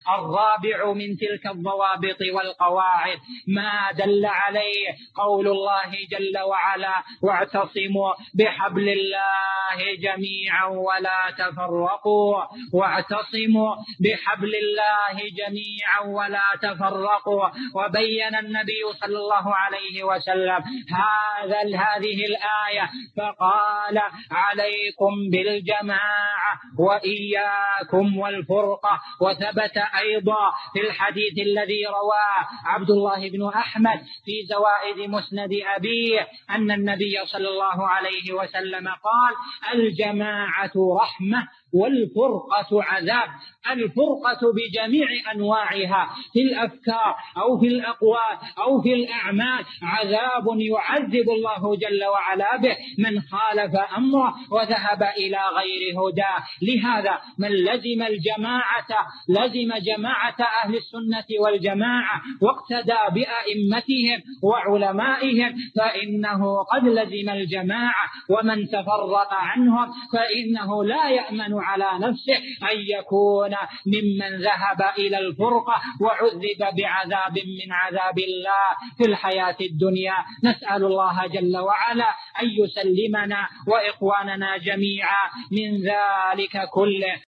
الرابع من تلك الضوابط والقواعد ما دل عليه قول الله جل وعلا: واعتصموا بحبل الله جميعا ولا تفرقوا. واعتصموا بحبل الله جميعا ولا تفرقوا. وبين النبي صلى الله عليه وسلم هذه الآية فقال: عليكم بالجماعة وإياكم والفرقة. وثبت أيضا في الحديث الذي رواه عبد الله بن أحمد في زوائد مسند أبيه أن النبي صلى الله عليه وسلم قال: الجماعة رحمة والفرقة عذاب. الفرقة بجميع أنواعها في الأفكار أو في الأقوال أو في الأعمال عذاب يعذب الله جل وعلا به من خالف أمره وذهب إلى غير هداه. لهذا من لزم الجماعة لزم جماعة أهل السنة والجماعة واقتدى بأئمتهم وعلمائهم فإنه قد لزم الجماعة، ومن تفرق عنهم فإنه لا يأمن على نفسه أن يكون ممن ذهب إلى الفرقة وعذب بعذاب من عذاب الله في الحياة الدنيا. نسأل الله جل وعلا أن يسلمنا وإخواننا جميعا من ذلك كله.